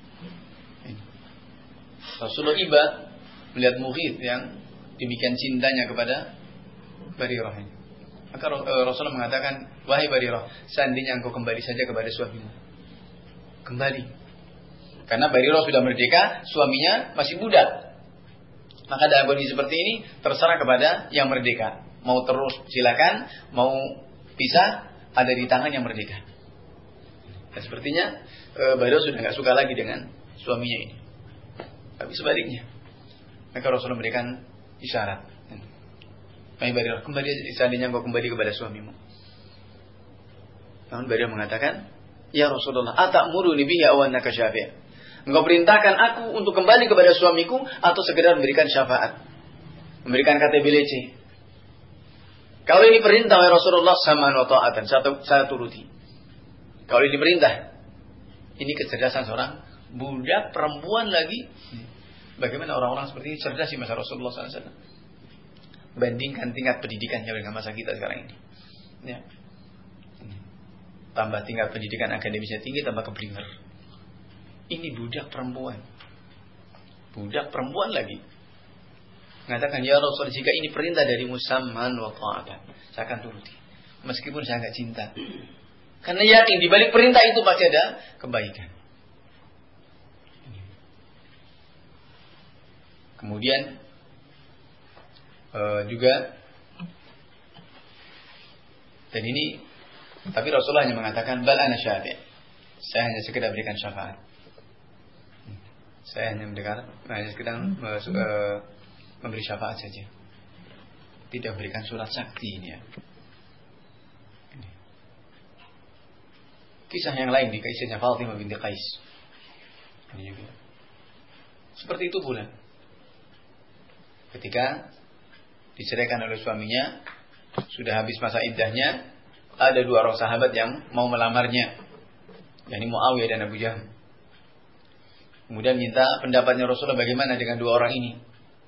Rasulullah iba melihat Mughith yang demikian cintanya kepada Barirah ini. Maka e, Rasulullah mengatakan, wahai Barirah, seandainya engkau kembali saja kepada suamimu. Kembali. Karena Barirah sudah merdeka, suaminya masih budak. Maka dalam kondisi seperti ini terserah kepada yang merdeka. Mau terus silakan, mau pisah ada di tangan yang merdeka. Dan sepertinya e, Barirah sudah nggak suka lagi dengan suaminya ini. Tapi sebaliknya, maka Rasulullah memberikan isyarat. Wahai Barirah, kembali seandainya engkau kembali kepada suamimu. Namun Barirah mengatakan, ya Rasulullah, atamuruni bihi aw annaka syafi'? Engkau perintahkan aku untuk kembali kepada suamiku atau sekedar memberikan syafaat, memberikan K T B L C. Kalau ini perintah oleh Rasulullah sama wa ta'atan, saya turuti. Kalau ini perintah, ini kecerdasan seorang budak perempuan lagi. Bagaimana orang-orang seperti ini cerdas di masa Rasulullah shallallahu alaihi wasallam. Bandingkan tingkat pendidikannya dengan masa kita sekarang ini. Ya. Tambah tingkat pendidikan akademisnya tinggi, tambah keblinger. Ini budak perempuan. Budak perempuan lagi. Mengatakan, ya Rasul, jika ini perintah dari musamman wa ta'atan, saya akan turuti. Meskipun saya enggak cinta. Karena yakin di balik perintah itu pasti ada kebaikan. Kemudian uh, juga dan ini tapi Rasulullah hanya mengatakan bal ana syafi'. Saya hanya sekedar berikan syafaat. Saya hanya mendengar, hanya sekedar uh, memberi syafaat saja. Tidak memberikan surat sakti ini ya. Kisah yang lain di kisahnya Fatimah binti Qais. Ini juga. Seperti itu pula. Ketika diceraikan oleh suaminya, sudah habis masa iddahnya, ada dua orang sahabat yang mau melamarnya, yakni Muawiyah dan Abu Jahal. Kemudian minta pendapatnya Rasulullah bagaimana dengan dua orang ini.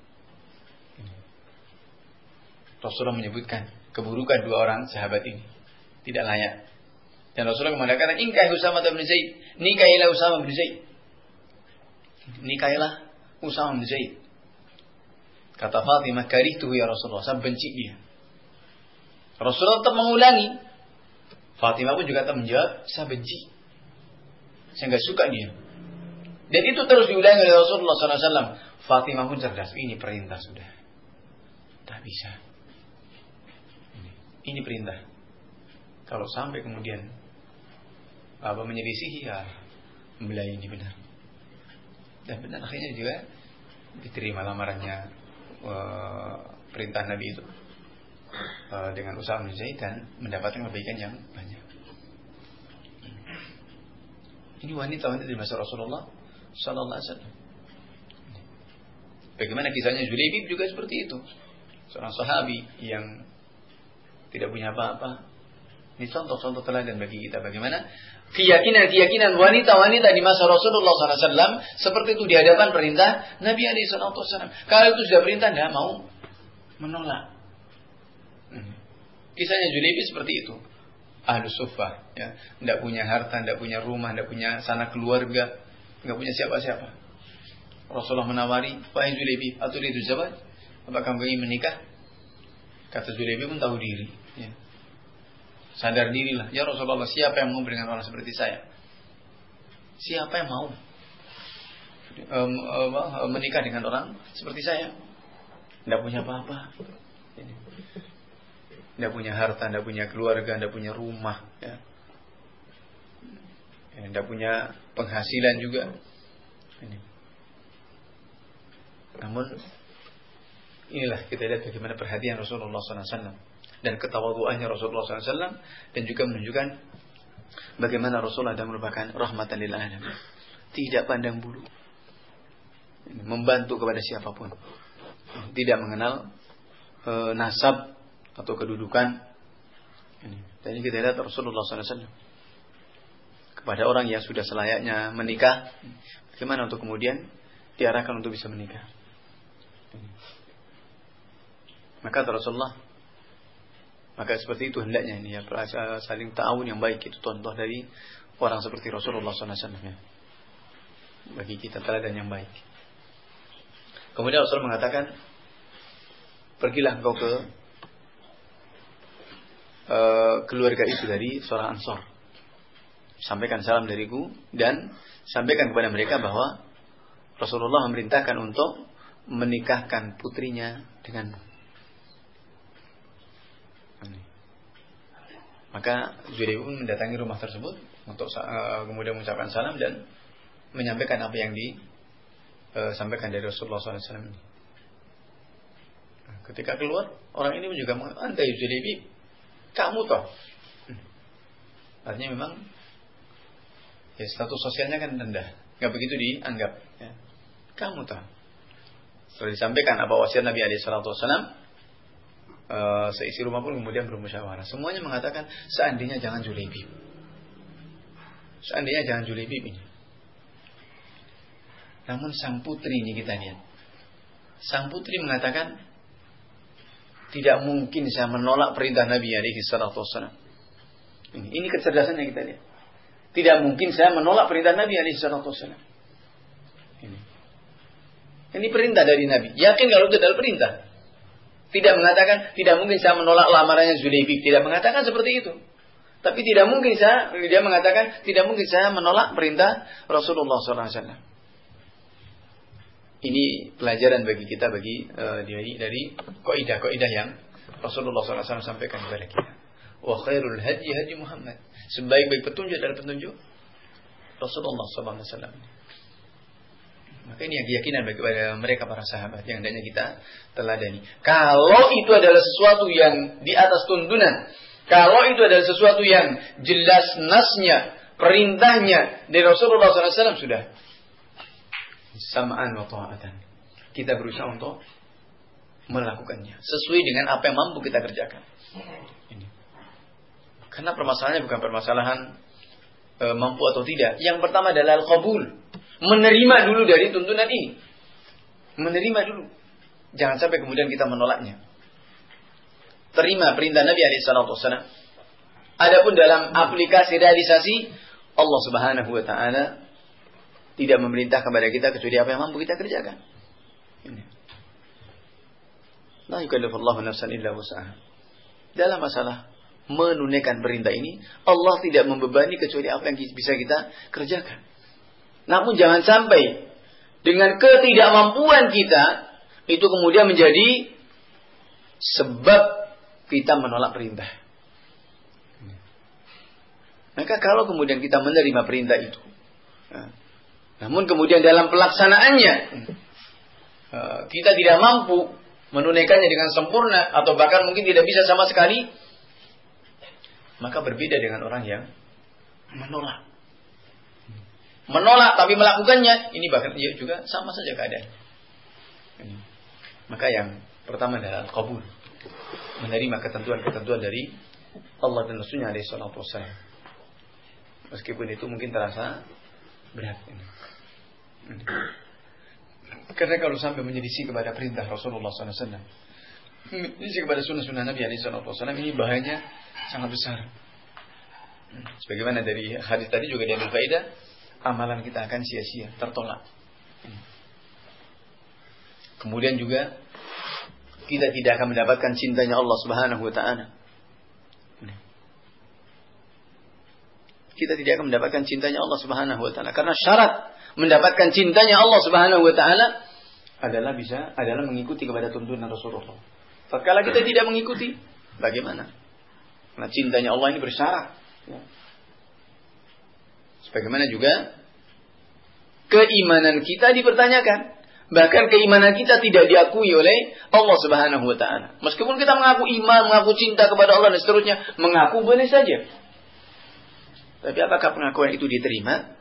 Rasulullah menyebutkan keburukan dua orang sahabat ini, tidak layak. Dan Rasulullah mengatakan, "Inkai Usamah bin Zaid, nikailah Usamah bin Zaid." Nikailah Usamah bin Zaid. Kata Fatimah, "Karihtuhu ya Rasulullah, saya benci dia." Rasulullah tetap mengulangi. Fatimah pun juga tetap menjawab, "Saya benci. Saya enggak suka dia." Dan itu terus diulangi oleh Rasulullah shallallahu alaihi wasallam. Fatimah pun cerdas, ini perintah sudah. Tak bisa. Ini, ini perintah. Kalau sampai kemudian apa menyelisihi, ya membelah ini benar. Dan benar akhirnya juga diterima lamarannya uh, perintah Nabi itu uh, dengan Usamah bin Zaid dan mendapatkan kebaikan yang banyak. Ini wanita-wanita di masa Rasulullah Sallallahu Alaihi Wasallam. Bagaimana kisahnya Julaibib juga seperti itu, seorang sahabi yang tidak punya apa-apa. Ini contoh-contoh teladan bagi kita bagaimana keyakinan-keyakinan wanita-wanita di masa Rasulullah Sallallahu Alaihi Wasallam seperti itu di hadapan perintah Nabi Alaihi Wasallam. Kalau itu sudah perintah, tidak mau menolak. Kisahnya Julebi seperti itu. Ahlus suffah, ya, tidak punya harta, tidak punya rumah, tidak punya sanak keluarga, tidak punya siapa-siapa. Rasulullah menawari, wahai Julebi, atau itu siapa? Apakah kamu ingin menikah? Kata Julebi pun tahu diri, ya. Sadar dirilah, ya Rasulullah, siapa yang mau dengan orang seperti saya? Siapa yang mau um, um, menikah dengan orang seperti saya? Tidak punya apa-apa, tidak punya harta, tidak punya keluarga, tidak punya rumah, ya. Tidak punya penghasilan juga. Ini. Namun inilah kita lihat bagaimana perhatian Rasulullah sallallahu alaihi wasallam dan ketawaduannya Rasulullah sallallahu alaihi wasallam, dan juga menunjukkan bagaimana Rasulullah adalah merupakan rahmatan lil alamin. Tidak pandang bulu, membantu kepada siapapun, tidak mengenal e, nasab atau kedudukan. Dan ini kita lihat Rasulullah sallallahu alaihi wasallam kepada orang yang sudah selayaknya menikah, bagaimana untuk kemudian diarahkan untuk bisa menikah. Maka Rasulullah, maka seperti itu hendaknya ini ya, saling ta'awun yang baik, itu contoh dari orang seperti Rasulullah sallallahu alaihi wasallam ya. Bagi kita teladan yang baik. Kemudian Rasul mengatakan, pergilah engkau ke uh, keluarga itu dari seorang Ansor, sampaikan salam dariku, dan sampaikan kepada mereka bahwa Rasulullah memerintahkan untuk menikahkan putrinya denganmu. Maka Julebi pun mendatangi rumah tersebut untuk uh, kemudian mengucapkan salam dan menyampaikan apa yang disampaikan uh, dari Rasulullah sallallahu alaihi wasallam. Ketika keluar, orang ini juga mengatakan, "Anta Julebi, kamu toh." Artinya memang ya, status sosialnya kan rendah, nggak begitu dianggap. Ya. Kamu toh. Setelah disampaikan apa wasiat Nabi alaihi salatu wasallam, uh, seisi rumah pun kemudian bermusyawarah. Semuanya mengatakan, seandainya jangan Julebi, seandainya jangan Julebi ini. Namun sang putri ini kita lihat, sang putri mengatakan, tidak mungkin saya menolak perintah Nabi alaihi salatu wasallam. Ini, ini kecerdasan yang kita lihat. Tidak mungkin saya menolak perintah Nabi alaihi salatu wasallam. Ini. Ini perintah dari Nabi. Yakin kalau itu adalah perintah. Tidak mengatakan, tidak mungkin saya menolak lamarannya Zulebi. Tidak mengatakan seperti itu. Tapi tidak mungkin saya, dia mengatakan, tidak mungkin saya menolak perintah Rasulullah sallallahu alaihi wasallam. Ini pelajaran bagi kita, bagi uh, dari, dari kaidah-kaidah yang Rasulullah sallallahu alaihi wasallam sampaikan kepada kita. Wa khairul hadi hadi Muhammad. Sebaik-baik petunjuk adalah petunjuk Rasulullah sallallahu alaihi wasallam. Maka ini yang keyakinan bagi mereka para sahabat yang hendaknya kita teladani. Kalau itu adalah sesuatu yang di atas tuntunan, kalau itu adalah sesuatu yang jelas nasnya, perintahnya dari Rasulullah sallallahu alaihi wasallam, sudah sama'an wa ta'atan. Kita berusaha untuk melakukannya sesuai dengan apa yang mampu kita kerjakan. Ini. Karena permasalahannya bukan permasalahan e, mampu atau tidak. Yang pertama adalah al-qabul. Menerima dulu dari tuntunan ini. Menerima dulu. Jangan sampai kemudian kita menolaknya. Terima perintah Nabi alaihi salatu wasallam. Adapun dalam aplikasi realisasi, Allah Subhanahu wa taala tidak memerintah kepada kita kecuali apa yang mampu kita kerjakan. Ini. La yukallifullahu nafsan illa wus'aha. Dalam masalah menunaikan perintah ini, Allah tidak membebani kecuali apa yang bisa kita kerjakan. Namun jangan sampai dengan ketidakmampuan kita itu kemudian menjadi sebab kita menolak perintah. Maka kalau kemudian kita menerima perintah itu, namun kemudian dalam pelaksanaannya kita tidak mampu menunaikannya dengan sempurna, atau bahkan mungkin tidak bisa sama sekali, maka berbeda dengan orang yang menolak. Menolak tapi melakukannya, ini bahkan dia juga sama saja keadaannya. Maka yang pertama adalah qabul, menerima ketentuan-ketentuan dari Allah dan Rasulnya alaihi salatu wassalam. Meskipun itu mungkin terasa berat. Karena kalau sampai menyelisih kepada perintah Rasulullah sallallahu alaihi wasallam, menyelisih kepada sunnah-sunnah Nabi alaihi salatu wasallam, ini bahayanya sangat besar. Sebagaimana dari hadis tadi juga diambil faedah, amalan kita akan sia-sia, tertolak. Kemudian juga kita tidak akan mendapatkan cintanya Allah Subhanahu wa taala. Kita tidak akan mendapatkan cintanya Allah Subhanahu wa taala karena syarat mendapatkan cintanya Allah Subhanahu wa taala adalah bisa adalah mengikuti kepada tuntunan Rasulullah. Tatkala kita tidak mengikuti, bagaimana? Karena cintanya Allah ini bersyarat. Ya. Sebagaimana juga keimanan kita dipertanyakan. Bahkan keimanan kita tidak diakui oleh Allah Subhanahu wa taala. Meskipun kita mengaku iman, mengaku cinta kepada Allah dan seterusnya, mengaku boleh saja. Tapi apakah pengakuan itu diterima?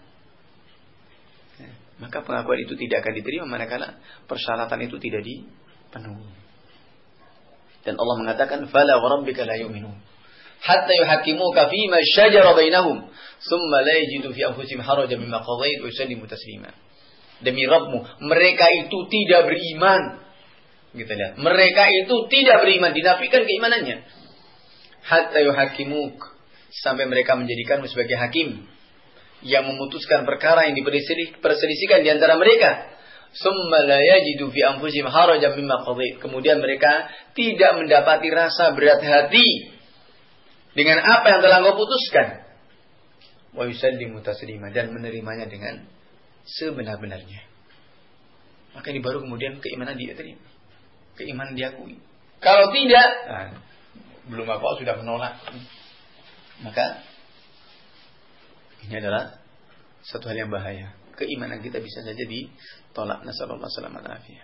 Maka pengakuan itu tidak akan diterima manakala persyaratan itu tidak dipenuhi. Dan Allah mengatakan, "Fala wa rabbika la yu'minun hatta yuhaqqimuka fima shajara bainahum, thumma la yajidu fi anfusihim harajan mimma qadait wa yusallimu taslima." Demi Rabbmu, mereka itu tidak beriman. Kita lihat, mereka itu tidak beriman, dinafikan keimanannya. Hatta yuhaqimuk, sampai mereka menjadikanmu sebagai hakim yang memutuskan perkara yang diperselisihkan di antara mereka. Summa la yajidu fi anfusihim harajan mimma qadait. Kemudian mereka tidak mendapati rasa berat hati dengan apa yang telah Engkau putuskan. Wa yusallimu taslima, dan menerimanya dengan sebenar-benarnya. Maka ini baru kemudian keimanan dia terima, keimanan diakui. Kalau tidak, nah, belum apa sudah menolak, maka ini adalah satu hal yang bahaya. Keimanan kita bisa saja ditolak. Nasallallahu alaihi wasallam.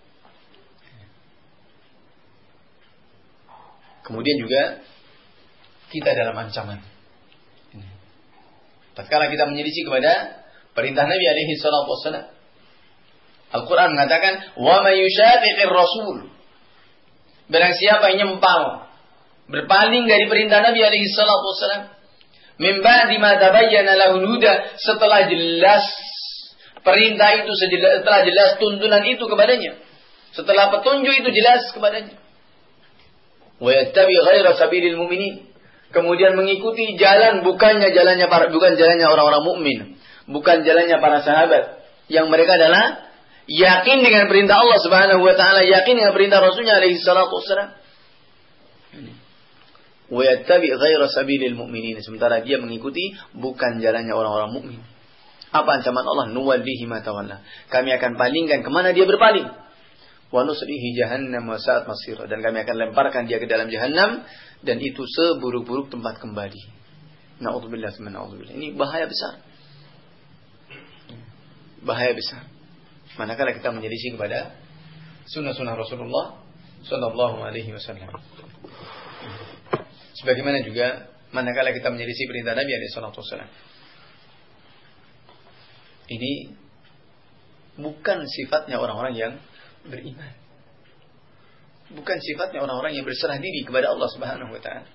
Kemudian juga kita dalam ancaman. Tatkala kita menyelisih kepada perintah Nabi alaihi salatu wassalam, Al-Quran mengatakan, "Wa may yushaqiqir rasul." Barang siapa yang nyempal, berpaling dari perintah Nabi alaihi salatu wassalam, min ba'di ma tabayyana lahul huda, setelah jelas perintah itu, setelah jelas tuntunan itu kepadanya, setelah petunjuk itu jelas kepadanya, wa yattabi ghaira sabilil mu'minin, kemudian mengikuti jalan bukannya jalannya para bukan jalannya orang-orang mukmin, bukan jalannya para sahabat, yang mereka adalah yakin dengan perintah Allah Subhanahu wa taala, yakin dengan perintah Rasulnya alaihi salatu wassalam. Wa yattabi ghaira sabilil mu'minin, sementara dia mengikuti bukan jalannya orang-orang mukmin. Apa ancaman Allah? Nuwallihi ma tawalla. Kami akan palingkan kemana dia berpaling. Wa nuslihi jahannam wa sa'at masira, dan kami akan lemparkan dia ke dalam jahannam, dan itu seburuk-buruk tempat kembali. Na'udzubillah min na'udzubillah. Ini bahaya besar. Bahaya besar. Manakala kita menyelisih kepada sunnah-sunnah Rasulullah sallallahu alaihi wasallam. Sebagaimana juga manakala kita menyelisih perintah Nabi alaihi salatu wasallam. Ini bukan sifatnya orang-orang yang beriman. Bukan sifatnya orang-orang yang berserah diri kepada Allah Subhanahu wa taala.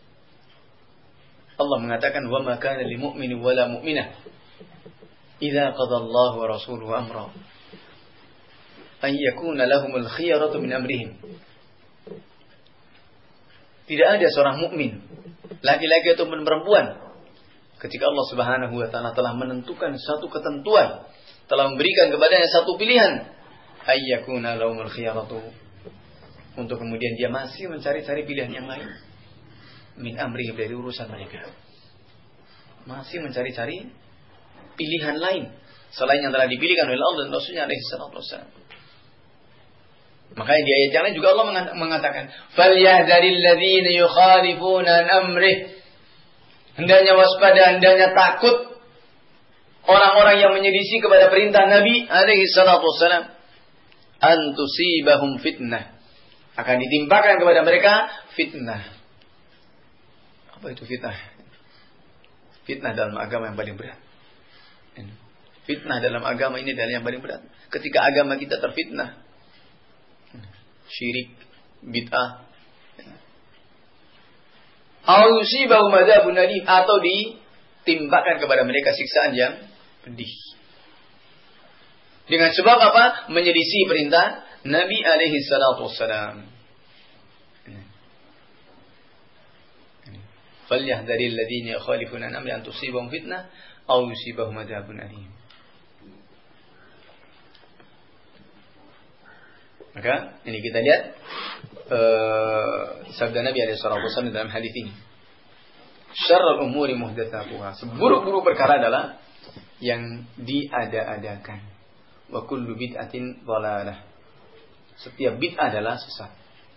Allah mengatakan, "Wa ma kana lil mu'mini wa la mu'minah idza qada Allahu wa rasuluhu amra an yakuna lahumul khiyaratu min amrihim." Tidak ada seorang mukmin, laki-laki ataupun perempuan, ketika Allah Subhanahu wa taala telah menentukan satu ketentuan, telah memberikan kepadanya satu pilihan, ay yakuna lahumul khiyaratu, untuk kemudian dia masih mencari-cari pilihan yang lain, min amrihim, dari urusan mereka, masih mencari-cari pilihan lain selain yang telah dipilihkan oleh Allah dan Rasulnya alaihi salatu wassalam. Makanya di ayat yang lain juga Allah mengatakan, "Falyahdharil ladzina yukhalifuna an amrih." Hendaknya waspada, hendaknya takut orang-orang yang menyelisih kepada perintah Nabi alaihi salatu wassalam, an tusibahum fitnah, akan ditimpakan kepada mereka fitnah. Apa itu fitnah? Fitnah dalam agama yang paling berat. Fitnah dalam agama ini adalah yang paling berat. Ketika agama kita terfitnah, syirik, bid'ah, atau ditimpakan kepada mereka siksaan yang pedih. Dengan sebab apa? Menyelisih perintah Nabi alaihi salatu wassalam. falyahdharil ladzina yukhalifuna an amri an tusibahum fitnah aw yusibahum adzabun alim. Maka ini kita lihat uh, sabda Nabi alaihi salatu wasallam dalam hadis ini. Syarrul umuri muhdatsatuha. Seburuk-buruk perkara adalah yang diada-adakan. Wa kullu bid'atin dhalalah. Setiap bid'ah adalah sesat.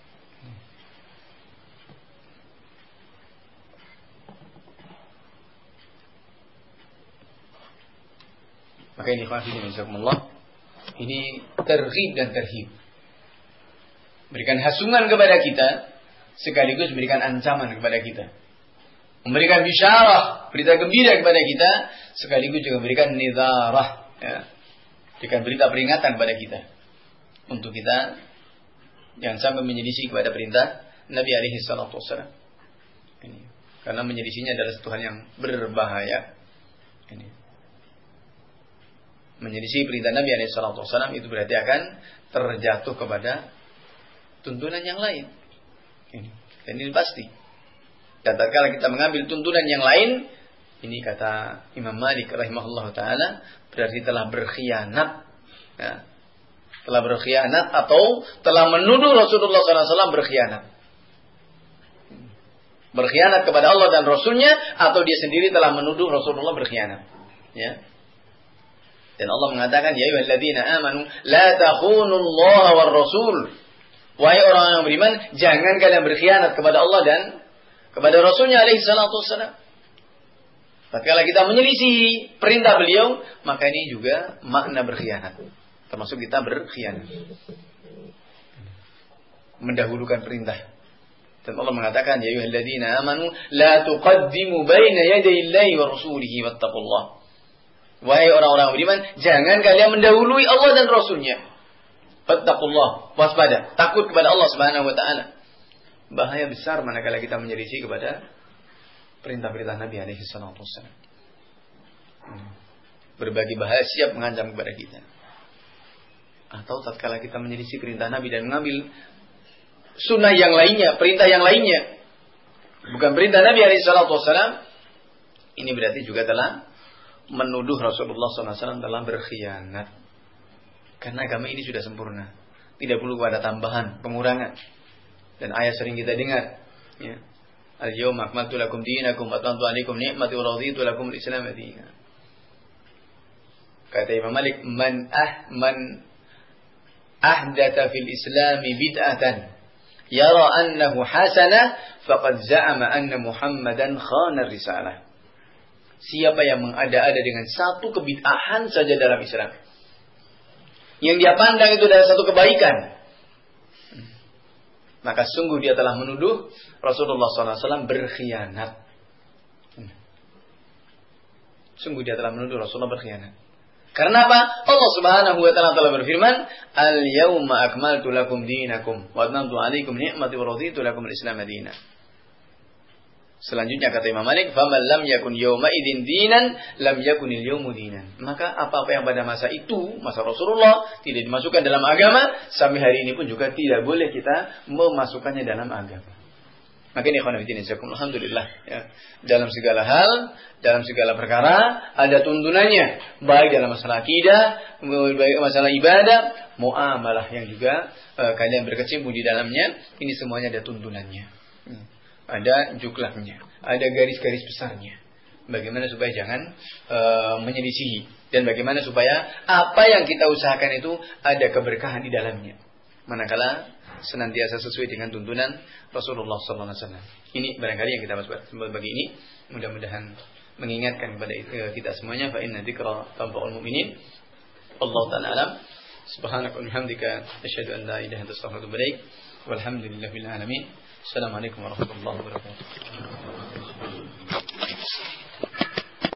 Maka ini khafidin insyaallah. Ini terghib dan terhib. Berikan hasungan kepada kita sekaligus berikan ancaman kepada kita. Memberikan bisyarah, berita gembira kepada kita sekaligus juga berikan nidharah, ya. Berikan berita peringatan kepada kita untuk kita jangan sampai menyelisih kepada perintah Nabi alaihi salatu wasallam. Ini karena menyelisihinya adalah satu hal yang berbahaya. Ini menyelisih perintah Nabi alaihi salatu wasallam itu berarti akan terjatuh kepada tuntunan yang lain. Ini, dan ini pasti. Dan tatkala kita mengambil tuntunan yang lain, ini kata Imam Malik rahimahullah taala berarti telah berkhianat, ya. Telah berkhianat atau telah menuduh Rasulullah sallallahu alaihi wasallam berkhianat. Berkhianat kepada Allah dan Rasulnya, atau dia sendiri telah menuduh Rasulullah berkhianat. Ya. Dan Allah mengatakan, ya ayyuhalladzina amanu la takhunullaha war rasul. Wahai orang yang beriman, jangan kalian berkhianat kepada Allah dan kepada Rasulnya alaihi salatu wassalam. Tatkala kita menyelisih perintah beliau, maka ini juga makna berkhianat. Termasuk kita berkhianat. Mendahulukan perintah. Dan Allah mengatakan, ya ayyuhalladzina amanu la tuqaddimu baina yaday Allahi wa rasulihi wattaqullah. Wahai orang-orang beriman, jangan kalian mendahului Allah dan Rasulnya. Fattaqullah, waspada, takut kepada Allah Subhanahu wa taala. Bahaya besar manakala kita menyelisih kepada perintah-perintah Nabi alaihi salatu wasallam. Berbagai bahaya siap mengancam kepada kita. Atau tatkala kita menyelisih perintah Nabi dan mengambil sunnah yang lainnya, perintah yang lainnya, bukan perintah Nabi alaihi salatu wasallam, ini berarti juga telah menuduh Rasulullah sallallahu alaihi wasallam telah berkhianat. Karena agama ini sudah sempurna. Tidak perlu ada tambahan, pengurangan. Dan ayat sering kita dengar. Ya. Al-yawma akmaltu lakum dinakum wa atmamtu alaikum ni'mati wa raditu lakum al-islam dinan. Kata Imam Malik, man ah man ahdatha fil Islam bid'atan yara annahu hasanah faqad za'ama anna Muhammadan khana risalah. Siapa yang mengada-ada dengan satu kebid'ahan saja dalam Islam, yang dia pandang itu adalah satu kebaikan, maka sungguh dia telah menuduh Rasulullah sallallahu alaihi wasallam berkhianat. Sungguh dia telah menuduh Rasulullah berkhianat. Karena apa? Allah Subhanahu wa taala telah berfirman, "Al-yauma akmaltu lakum dinakum wa atmamtu 'alaikum ni'mati wa raditu lakum al-Islam dinan." Selanjutnya kata Imam Malik, "Faman lam yakun yawma idzin dinan, lam yakunil yawmu dinan." Maka apa-apa yang pada masa itu, masa Rasulullah, tidak dimasukkan dalam agama, sampai hari ini pun juga tidak boleh kita memasukkannya dalam agama. Maka ini khana bidin insyaallah, alhamdulillah, ya. Dalam segala hal, dalam segala perkara ada tuntunannya, baik dalam masalah akidah, baik masalah ibadah, muamalah yang juga uh, kalian berkecimpung di dalamnya, ini semuanya ada tuntunannya. Hmm. Ada juklahnya, ada garis-garis besarnya. Bagaimana supaya jangan uh, menyelisihi, dan bagaimana supaya apa yang kita usahakan itu ada keberkahan di dalamnya. Manakala senantiasa sesuai dengan tuntunan Rasulullah sallallahu alaihi wasallam. Ini barangkali yang kita bahas bagi ini. Mudah-mudahan mengingatkan kepada kita semuanya. Fa inna dzikra tanfa'ul mu'minin. Allah ta'ala alam. Subhanaka wa bihamdika asyhadu an la ilaha illa anta astaghfiruka wa atubu ilaik. Walhamdulillahil alamin. Assalamualaikum warahmatullahi wabarakatuh.